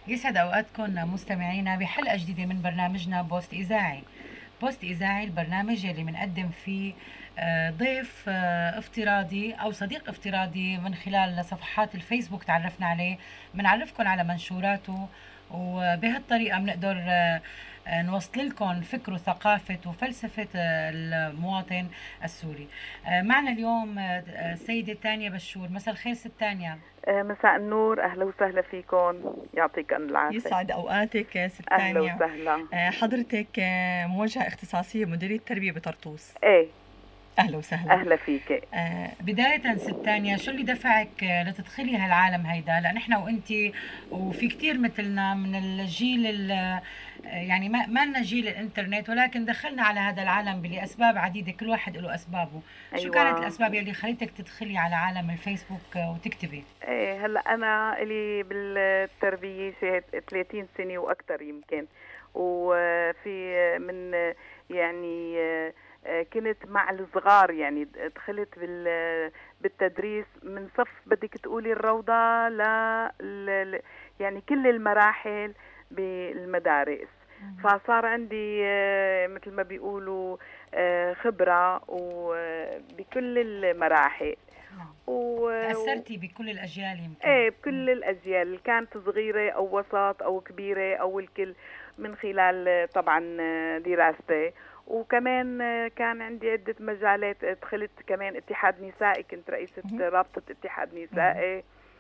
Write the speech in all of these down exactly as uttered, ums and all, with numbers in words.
يسعد أوقاتكم مستمعينا بحلقة جديدة من برنامجنا بوست إذاعي. بوست إذاعي البرنامج اللي بنقدم فيه آه، ضيف آه، افتراضي أو صديق افتراضي من خلال صفحات الفيسبوك تعرفنا عليه، بنعرفكم على منشوراته، وبهالطريقة بنقدر آه، آه، نوصل لكم فكر وثقافة وفلسفة آه، المواطن السوري. آه، معنا اليوم آه، السيدة تانيا بشور. مساء الخير ست تانيا. آه، مساء النور، أهلا وسهلا فيكم، يعطيكم العافية. يسعد أوقاتك يا ست أهلا تانيا. وسهلا. آه، حضرتك آه، موجهة اختصاصية مديرية تربية بطرطوس. إيه، أهلا وسهلا. أهلا فيك. آه، بداية ست تانيا، شو اللي دفعك آه، لتدخلي هالعالم هيدا؟ لأن احنا وانتي وفي كتير مثلنا من الجيل ال- آه، يعني ما ما لنا جيل الانترنت، ولكن دخلنا على هذا العالم لأسباب عديدة، كل واحد له أسبابه. شو كانت أيوة. الأسباب اللي خلتك تدخلي على عالم الفيسبوك آه، وتكتبي؟ إيه، هلا أنا إلي بالتربية شي ثلاثين سنة وأكثر يمكن، وفي من يعني آه، آه، كنت مع الصغار، يعني دخلت بال بالتدريس من صف بدك تقولي الروضة ل ل- يعني كل المراحل بالمدارس. فصار عندي آه، مثل ما بيقولوا آه، خبرة وبكل المراحل. نعم. و... تأثرتي بكل الأجيال يمكن. ايه، مم. بكل الاجيال اللي كانت صغيره او وسط او كبيره او الكل، من خلال طبعا دراستي. وكمان كان عندي عده مجالات، دخلت كمان اتحاد نسائي، كنت رئيسه مهم. رابطه اتحاد مهم. نسائي.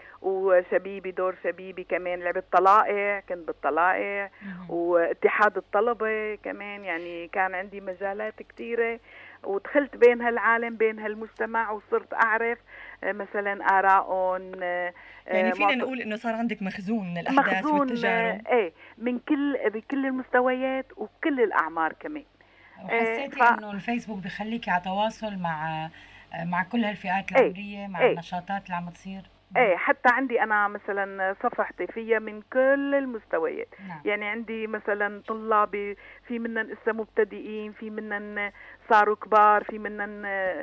وشبيبي، دور شبيبي كمان، لعبت طلائع، كنت بالطلائع. مهم. واتحاد الطلبة كمان، يعني كان عندي مجالات كتيرة. ودخلت بين هالعالم، بين هالمجتمع، وصرت أعرف آه، مثلا آرائهم. آه، يعني آه، فينا معت- نقول إنه صار عندك مخزون من الأحداث مخزون، آه، والتجارب. ايه، من كل بكل المستويات وكل الأعمار كمان. ايه ف وحسيتي انه الفيسبوك بخليكي على تواصل مع مع كل هالفئات ايه العمرية، مع ايه النشاطات اللي عم تصير؟ مم. ايه، حتى عندي انا مثلا صفحتي فيها من كل المستويات. نعم. يعني عندي مثلا طلابي، في منن لسه مبتدئين، في منن صاروا كبار، في منن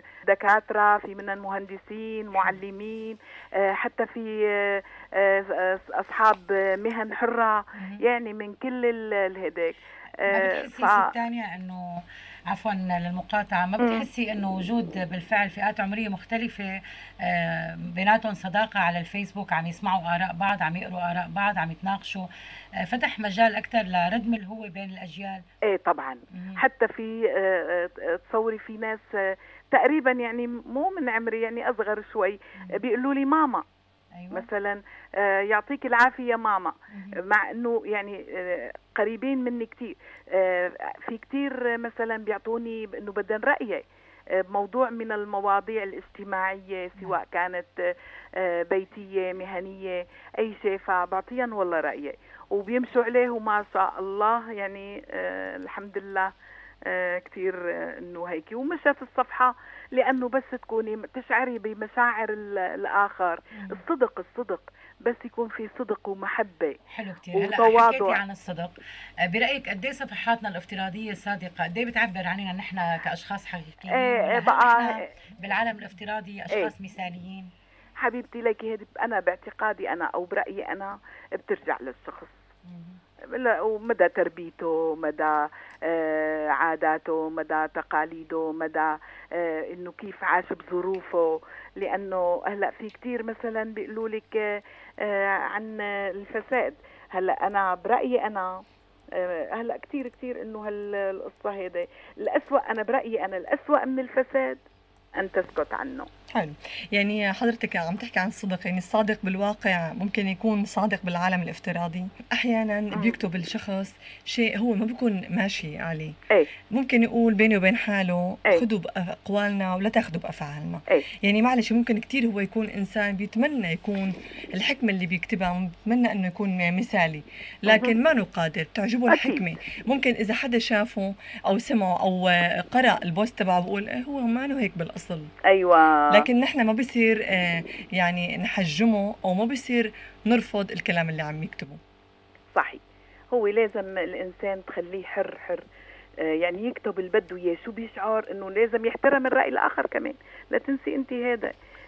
دكاترة، في منن مهندسين، حلو. معلمين، آه، حتى في آه، آه، اصحاب مهن حرة، مهم. يعني من كل ال- الهداك. ما آه، ف بتحسي ست تانية انه، عفوا للمقاطعة، ما مم. بتحسي انه وجود بالفعل فئات عمرية مختلفة آه، بيناتهم صداقة على الفيسبوك، عم يسمعوا آراء بعض، عم يقروا آراء بعض، عم يتناقشوا، آه، فتح مجال أكثر لردم الهوة بين الأجيال؟ ايه طبعا. مهم. حتى في آه، آه، تصوري في ناس آه، تقريبا يعني مو من عمري، يعني اصغر شوي، آه، مهم. بيقولوا لي ماما أيوة. مثلا. آه، يعطيك العافية يا ماما. مهم. مع انه يعني آه، قريبين مني كتير. آه، في كتير مثلا بيعطوني انه بدن رأيي آه، بموضوع من المواضيع الاجتماعية، نعم. سواء كانت آه، بيتية، مهنية، اي شيء، فبعطيهم والله رأيي وبيمشوا عليه، وما شاء الله يعني آه، الحمد لله. آه، كتير آه، انه هيك ومشت الصفحة، لانه بس تكوني تشعري بمشاعر ال- الاخر. مهم. الصدق، الصدق، بس يكون في صدق ومحبة حلو كتير. هلا حكيتي وتواضع. عن الصدق، آه، برأيك قد ايه صفحاتنا الافتراضية الصادقة قد ايه بتعبر عننا نحن كأشخاص حقيقيين، ايه ولا إيه هل بقى. نحن بالعالم الافتراضي ايه أشخاص مثاليين؟ حبيبتي، لك هذه انا باعتقادي انا او برأيي انا، بترجع للشخص. مهم. لا، ومدى تربيته، مدى آه، عاداته، مدى تقاليده، مدى آه، انه كيف عاش بظروفه. لانه هلا في كتير مثلا بيقولوا لك آه، آه، عن الفساد. هلا انا برايي انا آه، هلا كتير كتير انه هالقصه هيدي الاسوأ. انا برايي انا الاسوأ من الفساد ان تسكت عنه. حلو. يعني حضرتك عم تحكي عن الصدق، يعني الصادق بالواقع ممكن يكون صادق بالعالم الافتراضي. أحيانا امم بيكتب الشخص شيء هو ما بيكون ماشي عليه، ايه ممكن يقول بينه وبين حاله ايه خذوا بأقوالنا ولا تاخذوا بأفعالنا. ايه يعني معلش ممكن كتير هو يكون إنسان بيتمنى يكون الحكمة اللي بيكتبها، بيتمنى إنه يكون مثالي، مهم. لكن ما له قادر، بتعجبه اكيد. الحكمة. ممكن إذا حدا شافه أو سمعه أو قرأ البوست تبعه بقول إيه هو ما له هيك بالأصل. ايوه. لكن نحن ما بصير آه، يعني نحجمه أو ما بصير نرفض الكلام اللي عم يكتبه. صحيح. هو لازم الإنسان تخليه حر حر، آه، يعني يكتب اللي بده إياه، شو بيشعر إنه لازم يحترم الرأي الآخر كمان. لا تنسي أنت هذا،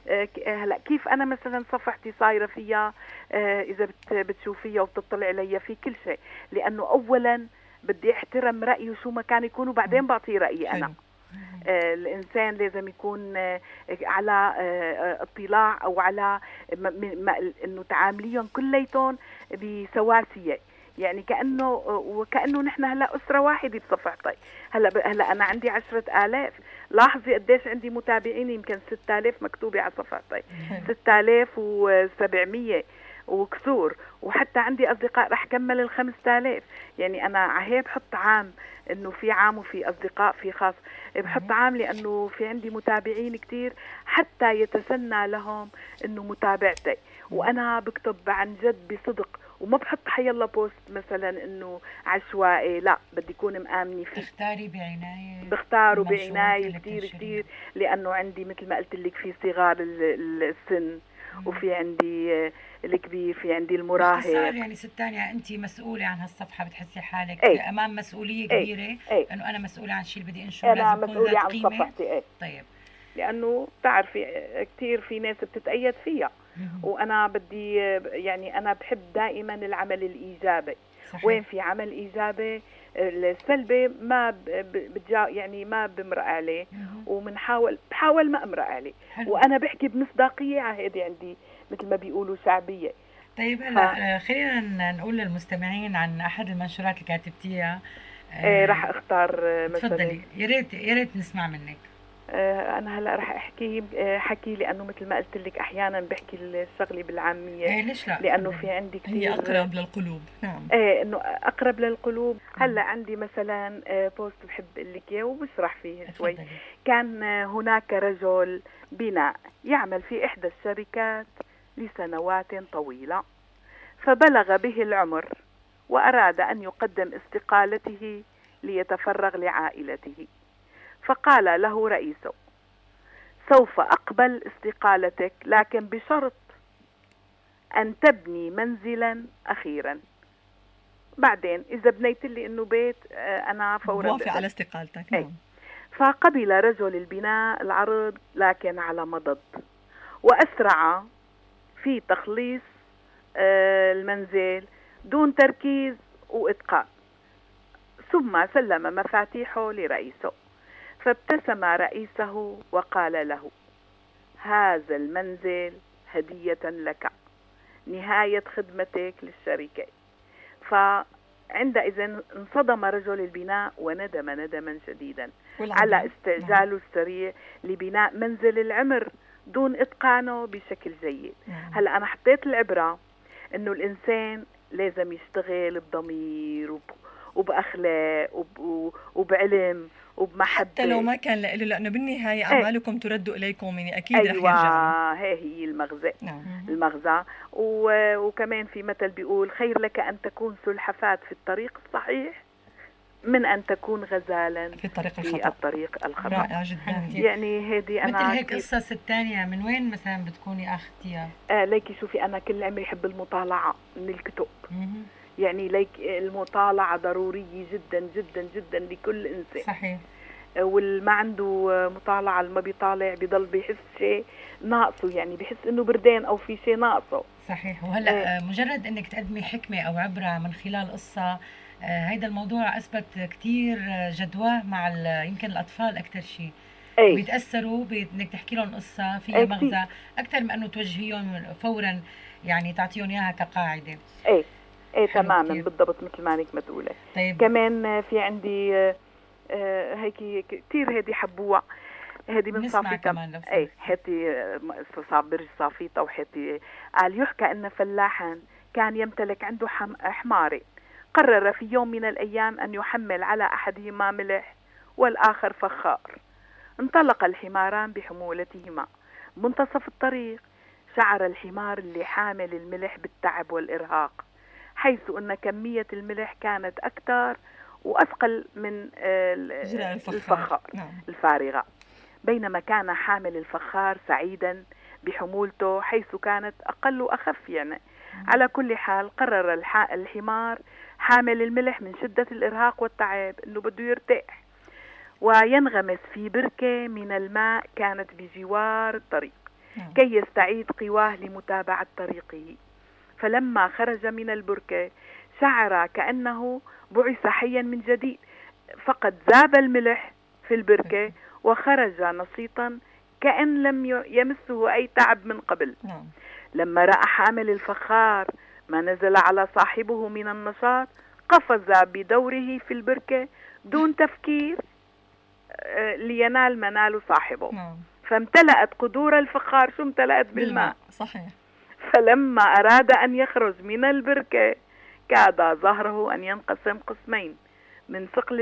آه، ك- آه، هلا كيف انا مثلا صفحتي صايره فيها، آه، اذا بت- بتشوفيها وبتطلع عليها في كل شيء، لانه اولا بدي احترم رايه شو ما كان يكون، وبعدين بعطيه رايي انا. حلو. آه، الإنسان لازم يكون آه، على آه، اطلاع أو على م- م- م- إنه تعامليهم كليتهم بسواسية، يعني كأنه وكأنه نحن هلا أسرة واحدة بصفحتي. هلا ب- هلا أنا عندي عشرة آلاف، لاحظي قديش عندي متابعين، يمكن ستة آلاف مكتوبة على صفحتي، حلو. ستة آلاف وسبعمية وكسور، وحتى عندي أصدقاء رح كمل الخمسة آلاف. يعني أنا عهيب بحط عام إنه في عام وفي أصدقاء في خاص، بحط عام لأنه في عندي متابعين كتير حتى يتسنى لهم إنه متابعتي، وأنا بكتب عن جد بصدق، وما بحط حيالله بوست مثلا إنه عشوائي، لا بدي يكون مآمنة فيه، تختاري بعناية بختاره المنشورات بعناية اللي كتير بتنشريها. كتير، لأنه عندي مثل ما قلت لك في صغار ال- ال- السن، وفي عندي آه، الكبير، في عندي باختصار المراهق. يعني ست تانيا انت مسؤولة عن هالصفحة، بتحسي حالك اي امام مسؤولية اي كبيرة اي انه انا مسؤولة عن شيء اللي بدي انشره أنا لازم يكون مسؤولة ذات عن قيمة. صفحتي. اي طيب. لأنه بتعرفي آه، كتير في ناس بتتأيد فيها، مهم. وأنا بدي آه، يعني أنا بحب دائما العمل الإيجابي. صحيح. وين في عمل إيجابي السلبي ما ب- ب- بتجا يعني ما بمرق عليه، مهم. ومنحاول بحاول ما امرق عليه، حلو. وانا بحكي بمصداقيه، عهدي عندي مثل ما بيقولوا شعبيه. طيب ف هلا آه، خلينا ن- نقول للمستمعين عن احد المنشورات اللي كاتبتيها. آه، آه، رح اختار آه، مثلا تفضلي، يا ريت يا ريت نسمع منك. آه، انا هلا رح احكي آه، حكي، لانه مثل ما قلت لك احيانا بحكي الشغله بالعاميه، ايه ليش لا، لانه تفضلي. في عندي هي كثير أقرب للقلوب. نعم. ايه انه اقرب للقلوب. هلا عندي مثلا آه، بوست بحب اقول لك اياه وبشرح فيه شوي. تفضلي. كان آه، هناك رجل بناء يعمل في احدى الشركات لسنوات طويلة، فبلغ به العمر واراد ان يقدم استقالته ليتفرغ لعائلته، فقال له رئيسه: سوف اقبل استقالتك، لكن بشرط ان تبني منزلا اخيرا. بعدين إذا بنيت لي إنه بيت آه، أنا فورا بوافق على بقبل. استقالتك. أي. نعم. فقبل رجل البناء العرض، لكن على مضض، وأسرع في تخليص آه، المنزل دون تركيز وإتقان، ثم سلم مفاتيحه لرئيسه، فابتسم رئيسه وقال له: هذا المنزل هدية لك، نهاية خدمتك للشركة. فعندئذ انصدم رجل البناء وندم ندما شديدا والعبرة. على استعجاله السريع لبناء منزل العمر دون إتقانه بشكل جيد. نعم. هلأ أنا حطيت العبرة إنه الإنسان لازم يشتغل بضمير وب... وبأخلاق وب... وبعلم وبمحبة، حتى لو ما كان له، لأنه بالنهاية ايه أعمالكم ترد إليكم، يعني أكيد رح أيوة، يرجع له. هي هي المغزى. نعم. المغزى. و- وكمان في مثل بيقول: خير لك أن تكون سلحفاة في الطريق الصحيح من أن تكون غزالا في الطريق في الخطأ. الطريق الخطأ. رائع جدا. يعني هذه مثل أنا هيك كتير- قصص الثانية من وين مثلا بتكوني اخذتيها؟ آه ليكي شوفي، أنا كل عمري أحب المطالعة من الكتب، مهم. يعني ليك المطالعة ضرورية جدا جدا جدا لكل إنسان. صحيح. واللي ما عنده مطالعة، اللي ما بيطالع بيضل بيحس شيء ناقصه، يعني بيحس إنه بردان أو في شيء ناقصه. صحيح. وهلا إيه. آه، مجرد انك تقدمي حكمة او عبرة من خلال قصة، آه، هيدا الموضوع اثبت كتير آه، جدواه مع ال- يمكن الاطفال اكثر شيء أي بيتاثروا بانك تحكي لهم قصة فيها أي كتير. مغزى اكثر من انه توجهيهم فورا، يعني تعطيهم اياها كقاعدة. ايه ايه حلو تماما كتير. بالضبط مثل ما انك ما تقولي. طيب. كمان في عندي آه، آه، هيك كثير هذه حبوع، هذه من نسمع صافيطة. كمان لو ايه سمحتي. حتي آه، صاب برج صافيطة. وحتي قال: يحكى ان فلاحا كان يمتلك عنده حم- حمارين، قرر في يوم من الايام ان يحمل على احدهما ملح والاخر فخار. انطلق الحماران بحمولتهما. منتصف الطريق شعر الحمار اللي حامل الملح بالتعب والإرهاق، حيث أن كمية الملح كانت أكثر وأثقل من آه، إجراء الفخار. الفخار نعم. الفارغة، بينما كان حامل الفخار سعيدا بحمولته حيث كانت أقل وأخف. يعني على كل حال قرر الح- الحمار حامل الملح من شدة الإرهاق والتعب أنه بده يرتاح وينغمس في بركة من الماء كانت بجوار الطريق. كي يستعيد قواه لمتابعة طريقه. فلما خرج من البركة شعر كأنه بعث حيا من جديد، فقد ذاب الملح في البركة وخرج نشيطا كأن لم يمسه أي تعب من قبل. لما رأى حامل الفخار ما نزل على صاحبه من النشاط قفز بدوره في البركة دون تفكير لينال منال صاحبه. نعم. فامتلأت قدور الفخار، شو امتلأت؟ بالماء. صحيح. فلما أراد أن يخرج من البركة كاد ظهره أن ينقسم قسمين من ثقل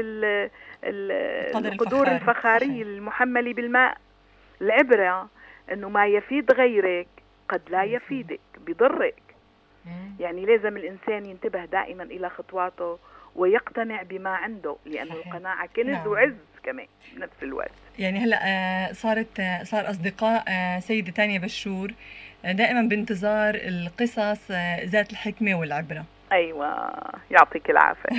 القدور الفخاري المحمل بالماء. العبرة أنه ما يفيد غيرك قد لا يفيدك، بضرك. يعني لازم الإنسان ينتبه دائما إلى خطواته ويقتنع بما عنده، لأن القناعة كنز نعم. وعز كمان بنفس الوقت. يعني هلا صارت صار أصدقاء سيدة تانية بشور دائما بانتظار القصص ذات الحكمة والعبرة. أيوة، يعطيك العافية.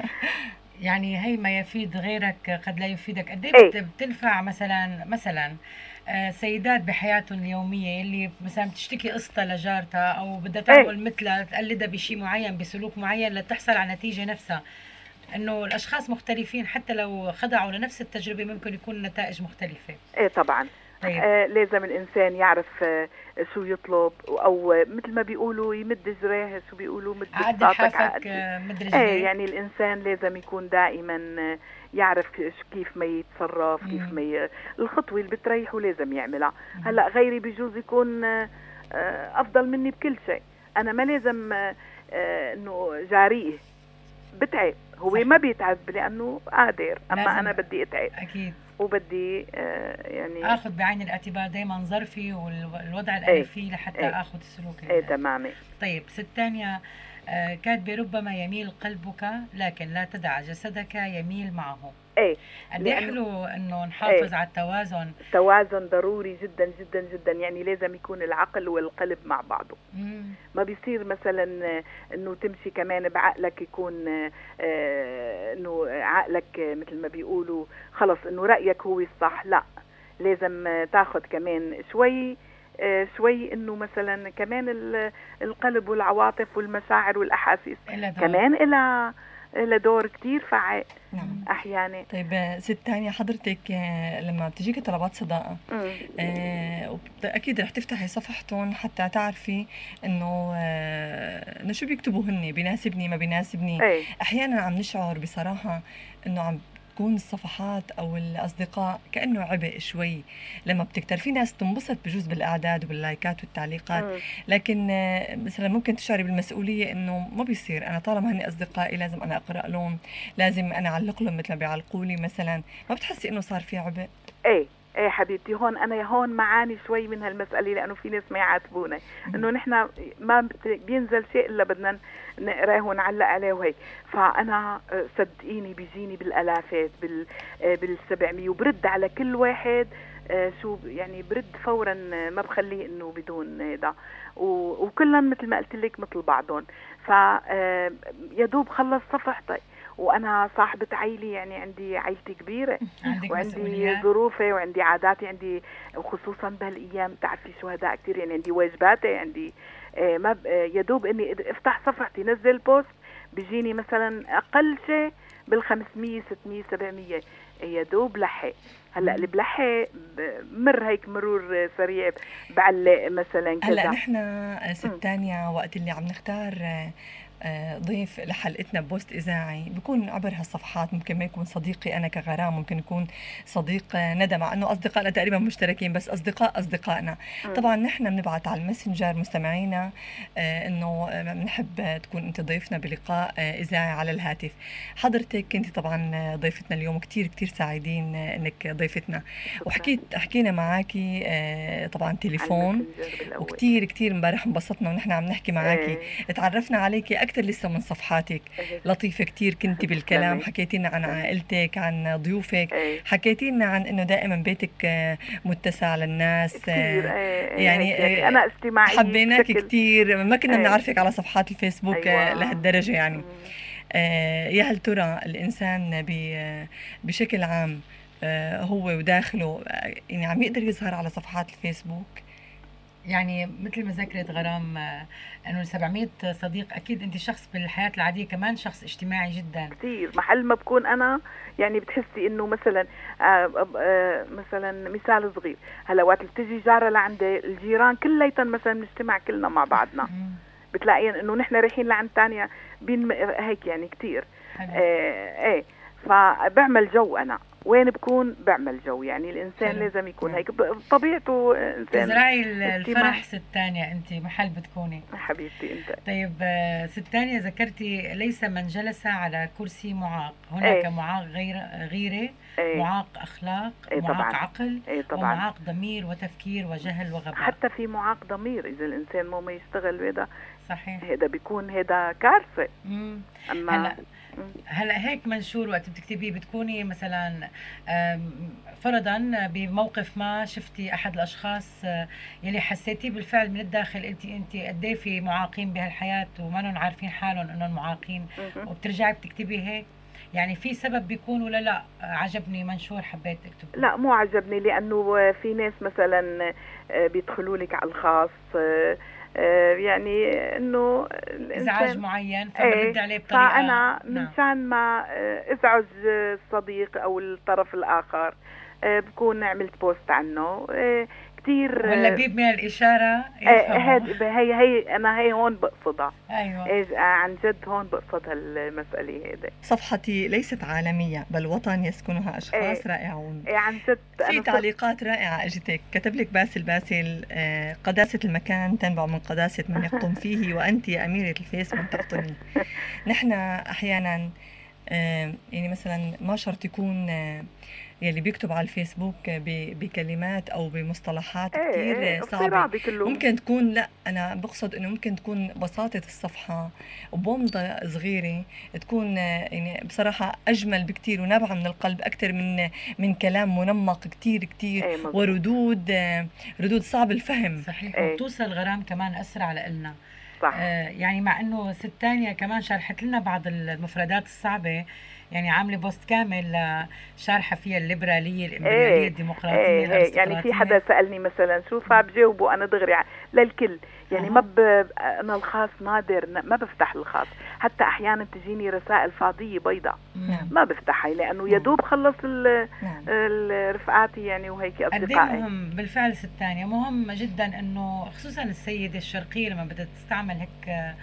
يعني هي ما يفيد غيرك قد لا يفيدك. قد ايه بتنفع مثلا مثلا سيدات بحياتهم اليومية اللي مثلا بتشتكي قصتها لجارتها أو بدها تعمل مثلها، تقلدها بشيء معين بسلوك معين لتحصل على نتيجة نفسها. إنه الأشخاص مختلفين حتى لو خضعوا لنفس التجربة ممكن يكون النتائج مختلفة. إيه طبعا. طيب. آه لازم الإنسان يعرف آه شو يطلب، أو مثل ما بيقولوا يمد جراه، شو بيقولوا مد بساطك عقد. إيه يعني الإنسان لازم يكون دائما آه يعرف كيف ما يتصرف، مم. كيف ما ي... الخطوة اللي بتريحه لازم يعملها. مم. هلأ غيري بيجوز يكون آه أفضل مني بكل شيء، أنا ما لازم آه إنه جاريه بتعب، هو صح. ما بيتعب لأنه قادر، أما أنا بدي أتعب أكيد، وبدي آه يعني اخذ بعين الاعتبار دائما ظرفي والوضع اللي انا فيه لحتى ايه اخذ السلوك. ايه تمام. طيب ست تانية آه كاتبه ربما يميل قلبك لكن لا تدع جسدك يميل معه. ايه قد ايه حلو انه نحافظ ايه. على التوازن. التوازن ضروري جدا جدا جدا، يعني لازم يكون العقل والقلب مع بعضه. مم. ما بيصير مثلا انه تمشي كمان بعقلك يكون آه انه عقلك مثل ما بيقولوا خلص انه رأيك هو الصح، لا لازم تاخذ كمان شوي آه شوي انه مثلا كمان القلب والعواطف والمشاعر والاحاسيس كمان إلى إلى دور كتير فعال. نعم. أحيانا. طيب ست تانية، حضرتك لما بتجيكي طلبات صداقة آه أكيد رح تفتحي صفحتهم حتى تعرفي إنه آه شو بيكتبوا هن، بيناسبني ما بيناسبني. أي. أحيانا عم نشعر بصراحة إنه عم تكون الصفحات أو الأصدقاء كأنه عبء شوي لما بتكتر. في ناس تنبسط بجوز بالأعداد واللايكات والتعليقات، م. لكن مثلا ممكن تشعري بالمسؤولية إنه ما بيصير أنا طالما هني أصدقائي لازم أنا أقرأ لهم، لازم أنا أعلق لهم مثل ما بيعلقوا لي مثلا. ما بتحسي إنه صار في عبء؟ إيه ايه حبيبتي، هون انا هون معاني شوي من هالمسألة، لانه في ناس ما يعاتبونا انه نحن ما بينزل شيء الا بدنا نقراه ونعلق عليه وهيك. فانا صدقيني بيجيني بالالافات بال بالسبعمية وبرد على كل واحد شو يعني، برد فورا ما بخليه انه بدون ده، وكلهم مثل ما قلت لك مثل بعضهم. ف يا دوب خلص صفحتي وانا صاحبة عائلة، يعني عندي عائلتي كبيرة وعندي ظروفي وعندي عاداتي، عندي وخصوصا بهالايام بتعرفي شهداء كثير، يعني عندي واجباتي، عندي آه ما يا دوب اني افتح صفحتي نزل بوست بيجيني مثلا اقل شيء بالخمسمية ستمية سبعمية، يا دوب لحق. هلا اللي بلحق مر هيك مرور سريع بعلق مثلا كذا. هلا نحن ست تانية وقت اللي عم نختار ضيف لحلقتنا ببوست إذاعي بيكون عبر هالصفحات، ممكن ما يكون صديقي أنا كغرام، ممكن يكون صديق ندى، مع أنه أصدقائنا تقريبا مشتركين بس أصدقاء أصدقائنا. طبعا نحن بنبعت على الماسنجر مستمعينا أنه بنحب تكون أنت ضيفنا بلقاء إذاعي على الهاتف. حضرتك أنت طبعا ضيفتنا اليوم، كتير كتير سعيدين أنك ضيفتنا، وحكيت حكينا معاكي طبعا تليفون، وكتير كتير امبارح انبسطنا ونحن عم نحكي معاكي. تعرفنا عليكي أكثر لسه من صفحاتك، لطيفة كتير كنتي بالكلام، حكيتينا عن عائلتك، عن ضيوفك، حكيتينا عن انه دائما بيتك متسع للناس كتير. يعني, يعني انا اجتماعية حبيناك كتير، ما كنا بنعرفك على صفحات الفيسبوك. أيوة. لهالدرجة يعني. يا هل ترى الإنسان بشكل عام هو وداخله يعني عم يقدر يظهر على صفحات الفيسبوك؟ يعني مثل ما ذكرت غرام آه، انه سبعمية صديق، اكيد انت شخص بالحياه العاديه كمان شخص اجتماعي جدا. كتير محل ما بكون انا يعني بتحسي انه مثلا آه آه مثلا مثال صغير، هلا وقت بتجي جاره لعند الجيران كلياتنا مثلا بنجتمع كلنا مع بعضنا، بتلاقين انه نحن رايحين لعند ثانيه بين هيك يعني كتير. آه ايه فبعمل جو، انا وين بكون بعمل جو، يعني الانسان حلو. لازم يكون مم. هيك بطبيعته انسان. تزرعي الفرح ست تانية، انت محل بتكوني حبيبتي انت. طيب ست تانية، ذكرتي ليس من جلس على كرسي معاق، هناك ايه؟ معاق غير غيره ايه؟ معاق اخلاق ايه؟ معاق طبعاً. عقل ايه؟ طبعاً. ومعاق ضمير وتفكير وجهل وغباء. حتى في معاق ضمير، اذا الانسان مو ما يشتغل هذا صحيح، هذا بيكون هذا كارثه. امم هلا هلا هيك منشور وقت بتكتبيه بتكوني مثلا فرضا بموقف ما شفتي احد الاشخاص يلي حسيتيه بالفعل من الداخل قلتي انت قد ايه في معاقين بهالحياه وما عارفين حالهم انهم معاقين، وبترجعي بتكتبي هيك، يعني في سبب بيكون ولا لا عجبني منشور حبيت اكتبه؟ لا مو عجبني، لانه في ناس مثلا بيدخلوا لك على الخاص يعني انه ازعاج معين فبرد عليه بطريقه، فانا منشان ما ازعج الصديق او الطرف الاخر بكون عملت بوست عنه كتير، واللبيب من الاشاره يفهموا. هي هي انا هي هون بقصدها. ايوه عن جد هون بقصد هالمساله هيدي. صفحتي ليست عالميه بل وطن يسكنها اشخاص ايه رائعون. ايه عن جد. في تعليقات رائعه اجتك، كتب لك باسل باسل آه قداسه المكان تنبع من قداسه من يقطن فيه، وانت يا اميره الفيس من تقطني. نحن احيانا آه يعني مثلا ما شرط يكون آه يلي بيكتب على الفيسبوك بكلمات او بمصطلحات ايه كتير ايه صعبه، ممكن تكون، لا انا بقصد انه ممكن تكون بساطه الصفحه وبومضه صغيره تكون يعني بصراحه اجمل بكتير ونابعه من القلب اكثر من من كلام منمق كتير كتير ايه وردود ردود صعب الفهم. صحيح ايه. وبتوصل غرام كمان اسرع لنا صح. آه يعني مع انه ست تانية كمان شرحت لنا بعض المفردات الصعبه، يعني عامله بوست كامل شارحه فيها الليبراليه الامبرياليه ايه الديمقراطيه ايه الارستقراطيه. يعني في حدا سالني مثلا شو فبجاوبه انا دغري للكل، يعني ما ب... انا الخاص نادر ما بفتح الخاص، حتى احيانا تجيني رسائل فاضيه بيضاء ما بفتحها لانه يا دوب خلص رفقاتي يعني وهيك اصدقائي. مهم بالفعل ست تانية، مهم جدا انه خصوصا السيده الشرقيه لما بدها تستعمل هيك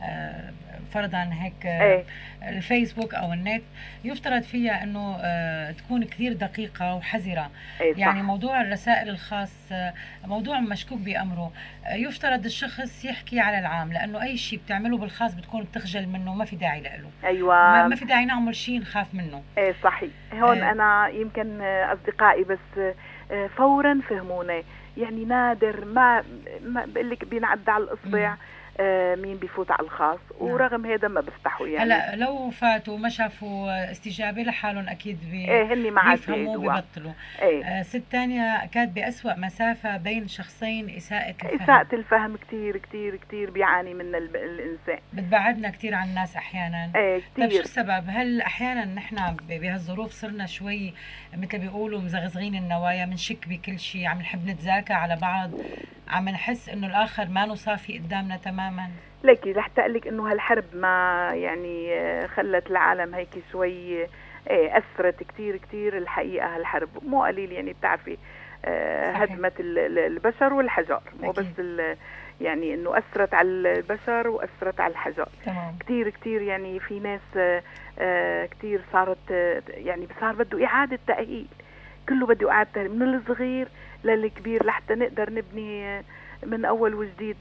فرضا هيك ايه؟ الفيسبوك او النت يفترض فيها انه تكون كثير دقيقه وحذره ايه يعني موضوع الرسائل الخاص موضوع مشكوك بامره، يفترض الشخص يحكي على العام، لانه اي شيء بتعمله بالخاص بتكون بتخجل منه ما في داعي له. ايوه ما, ما في داعي نعمل شيء نخاف منه. ايه صحيح. هون ايه انا يمكن اصدقائي بس فورا فهموني، يعني نادر ما, ما بقول لك بينعد على الاصبع آه مين بيفوت على الخاص، ورغم هذا ما بفتحوا يعني. هلا لو فاتوا ما شافوا استجابه لحالهم اكيد بي ايه هني معك بيفهموا ببطلوا. ايه. آه ست تانية كاتبه اسوأ مسافه بين شخصين اساءة الفهم. اساءة الفهم كتير كتير كتير بيعاني من الانسان، بتبعدنا كتير عن الناس احيانا. ايه كتير. طيب شو السبب؟ هل احيانا نحن بهالظروف صرنا شوي مثل بيقولوا مزغزغين النوايا، بنشك بكل شيء، عم نحب نتذاكى على بعض، عم نحس انه الاخر ما له صافي قدامنا تماما؟ ليكي رح تقلك انه هالحرب ما يعني خلت العالم هيك شوي ايه اثرت كتير كتير الحقيقه، هالحرب مو قليل يعني بتعرفي آه هدمت البشر والحجار، مو بس يعني انه اثرت على البشر واثرت على الحجار. تمام. كتير كتير يعني في ناس آه كتير صارت يعني صار بده اعاده تاهيل، كله بده اعاده تاهيل من الصغير للكبير لحتى نقدر نبني من اول وجديد.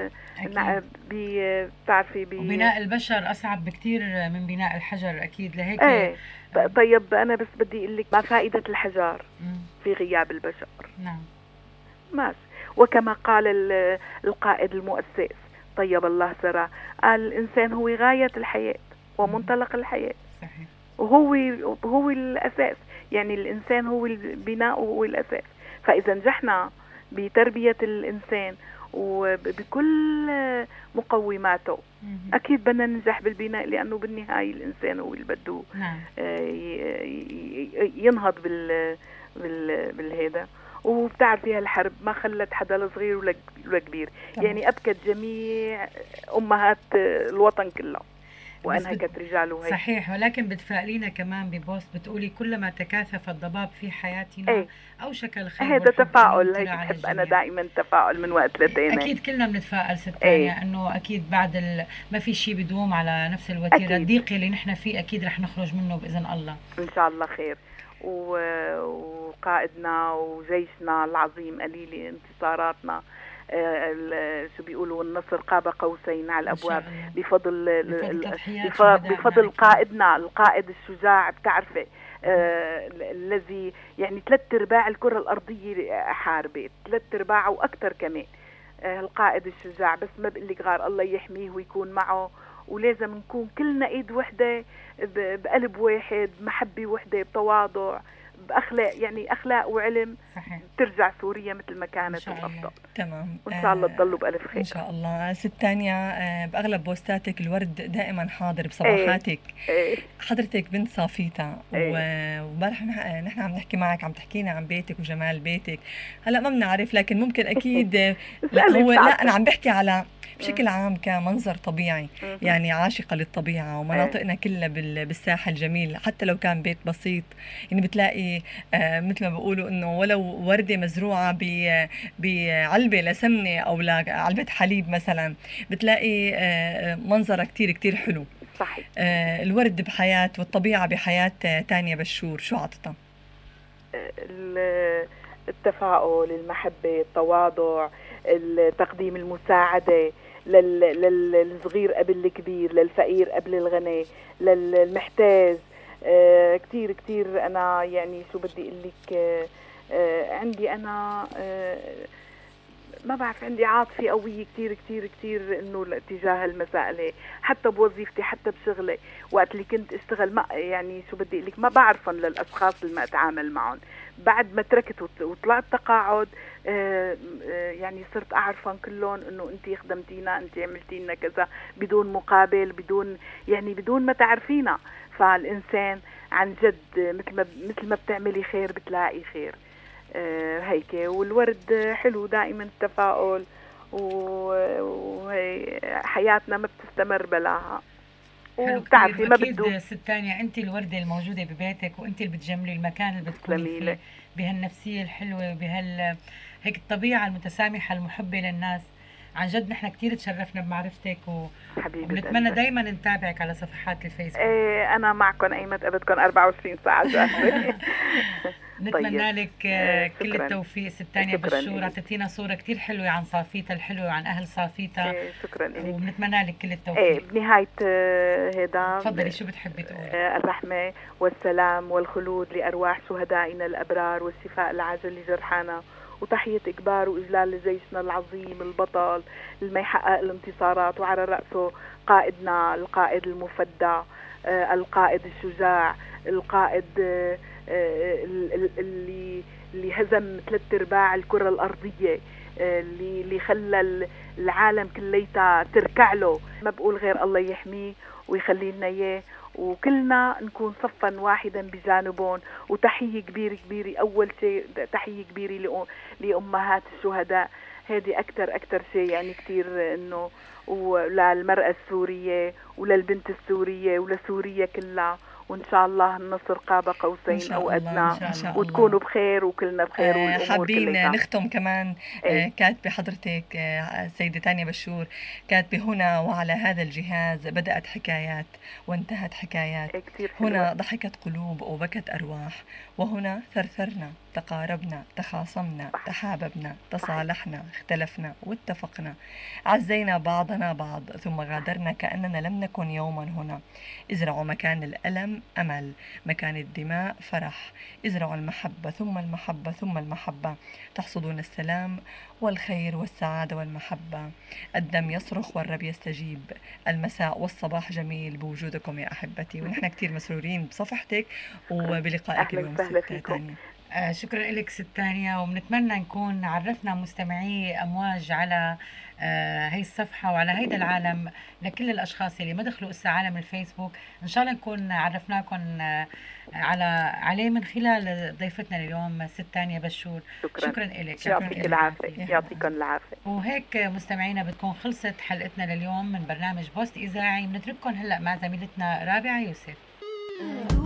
بتعرفي بناء البشر اصعب بكتير من بناء الحجر اكيد، لهيك ايه. طيب انا بس بدي اقول لك ما فائده الحجار مم. في غياب البشر. نعم ماشي. وكما قال القائد المؤسس طيب الله سرى، قال الانسان هو غايه الحياه ومنطلق الحياه. صحيح. وهو هو الاساس، يعني الانسان هو البناء وهو الاساس، فاذا نجحنا بتربيه الانسان وبكل مقوماته اكيد بدنا ننجح بالبناء، لانه بالنهايه الانسان هو اللي بده نعم. ينهض بال بالهذا. وبتعرفي هالحرب ما خلت حدا لا صغير ولا ولا كبير، طبعا. يعني أبكت جميع أمهات الوطن كله بس بت... وأنهكت رجاله. هي صحيح، ولكن بتفائلينا كمان ببوست بتقولي كلما تكاثف الضباب في حياتنا ايه أوشك الخير هذا والحب أن تفاؤل، يمطر هيك على بحب أنا الجميع. دائما تفاؤل من وقت لتاني. أكيد كلنا بنتفائل ست ايه تانيا إنه أكيد بعد ال... ما في شيء بدوم على نفس الوتيرة، أكيد الضيق اللي نحن فيه أكيد رح نخرج منه بإذن الله. إن شاء الله خير. و- وقائدنا وجيشنا العظيم قليل انتصاراتنا، آه، ال- شو بيقولوا النصر قاب قوسين على إن شاء الابواب الله بفضل ال- بفضل ال- تضحيات بف- شهدائنا بفضل أكيد. قائدنا القائد الشجاع. بتعرفي آه، ال- الذي يعني ثلاث ارباع الكره الارضيه حاربت، ثلاث ارباع واكثر كمان. آه، القائد الشجاع بس ما بقول لك غار الله يحميه ويكون معه، ولازم نكون كلنا ايد وحده ب- بقلب واحد، بمحبه وحده، بتواضع، باخلاق، يعني اخلاق وعلم. صحيح ترجع سوريا مثل ما إن كانت شاء الله. وافضل، تمام. وان شاء الله آه تضلوا بالف خير. ان شاء الله. ست تانيا، آه باغلب بوستاتك الورد دائما حاضر ايه بصباحاتك. ايه حضرتك بنت صافيتا، ايه و- وامبارح نح- نحن عم نحكي معك، عم تحكينا عن بيتك وجمال بيتك. هلا ما بنعرف، لكن ممكن اكيد لا اسألي هو لا، انا بتعرفي. عم بحكي على مم. بشكل عام كمنظر طبيعي، مهم. يعني عاشقة للطبيعة، ايه ومناطقنا كلها بال- بالساحل جميل، حتى لو كان بيت بسيط. يعني بتلاقي آه مثل ما بيقولوا انه ولو وردة مزروعة ب- بعلبة لسمنة او لعلبة حليب مثلا، بتلاقي آه منظرها كتير كتير حلو. صحيح. آه، الورد بحياة والطبيعة بحياة آه، تانيا بشور، شو عطتها؟ ال- التفاؤل، المحبة، التواضع، تقديم المساعدة لل- لل- للصغير قبل الكبير، للفقير قبل الغني، للمحتاج. آه، كتير كتير أنا يعني شو بدي أقول لك، آه، آه، عندي أنا آه، ما بعرف، عندي عاطفة قوية كتير كتير كتير انه تجاه المسألة، حتى بوظيفتي حتى بشغلي. وقت اللي كنت اشتغل ما يعني شو بدي اقول لك ما بعرفهم للاشخاص اللي ما اتعامل معهم. بعد ما تركت وط- وطلعت تقاعد، آه، آه، يعني صرت اعرفهم كلهم انه انت خدمتينا، انت عملتي لنا كذا بدون مقابل، بدون يعني بدون ما تعرفينا. فالانسان عن جد مثل ما مثل ما بتعملي خير بتلاقي خير. آه، هيك. والورد حلو دائما التفاؤل، و- وهي حياتنا ما بتستمر بلاها، حلو كتير. وبتعرفي ما بده. واكيد ست تانيا انت الوردة الموجودة ببيتك، وانت اللي بتجملي المكان اللي بتكوني تسلمي فيه لي. بهالنفسية الحلوة وبهال هيك الطبيعة المتسامحة المحبة للناس. عن جد نحن كتير تشرفنا بمعرفتك و... حبيبة وبنتمنى قلبي. دايما نتابعك على صفحات الفيسبوك. ايه انا معكم ايمت بدكم أربعة وعشرين ساعة جاهزة. نتمنى طيب. لك آه، آه، كل شكرا. التوفيق ست تانيا شكرا بشور، إلك. اعطيتينا صورة كتير حلوة عن صافيتا الحلوة وعن اهل صافيتا، إيه شكرا إلك. وبنتمنى لك كل ايه التوفيق. بنهاية آه، هيدا تفضلي شو بتحبي تقولي؟ آه، الرحمة والسلام والخلود لأرواح شهدائنا الأبرار، والشفاء العاجل لجرحانا، وتحية إكبار وإجلال لجيشنا العظيم البطل اللي ما يحقق الانتصارات، وعلى رأسه قائدنا القائد المفدى، آه، القائد الشجاع، القائد آه، آه، ال- ال- اللي اللي هزم ثلاث ارباع الكرة الأرضية، آه، اللي اللي خلى ال- العالم كليتها تركع له. ما بقول غير الله يحميه ويخلي لنا اياه، وكلنا نكون صفا واحدا بجانبهم. وتحية كبيرة كبيرة، أول شيء تحية كبيرة لأ- لأمهات الشهداء. هذه أكتر أكتر شيء يعني كتير إنه، وللمرأة السورية وللبنت السورية ولسوريا كلها. وإن شاء الله النصر قاب إن قوسين شاء أو الله، أدنى، إن شاء الله. وتكونوا بخير وكلنا بخير آه، والأمور حابين كلها. نختم كمان آه، إيه كاتبة حضرتك آه، سيدة تانيا بشور، كاتبة هنا وعلى هذا الجهاز بدأت حكايات وانتهت حكايات، إيه كتير حلوة. هنا ضحكت قلوب وبكت أرواح، وهنا ثرثرنا، تقاربنا، تخاصمنا، صح تحاببنا، صحيح. تصالحنا، اختلفنا واتفقنا، عزينا بعضنا بعض، ثم غادرنا كأننا لم نكن يوما هنا. ازرعوا مكان الألم أمل، مكان الدماء فرح، ازرعوا المحبة ثم المحبة ثم المحبة، تحصدون السلام والخير والسعادة والمحبة. الدم يصرخ والرب يستجيب، المساء والصباح جميل بوجودكم يا أحبتي. ونحن كتير مسرورين بصفحتك شكرا. وبلقائك أهلا اليوم وسهلا ست فيكم. تانيا. آه، شكرا لك ست تانيا، وبنتمنى نكون عرفنا مستمعي أمواج على آه، هي الصفحة وعلى هيدا العالم، لكل الأشخاص اللي ما دخلوا إسا عالم الفيسبوك. إن شاء الله نكون عرفناكم آه، على عليه من خلال ضيفتنا اليوم ست تانيا بشور. شكرا. شكرا لك. يعطيك العافيه، يعطيكم العافيه. وهيك مستمعينا بتكون خلصت حلقتنا لليوم من برنامج بوست إذاعي. بنترككم هلأ مع زميلتنا رابعة يوسف.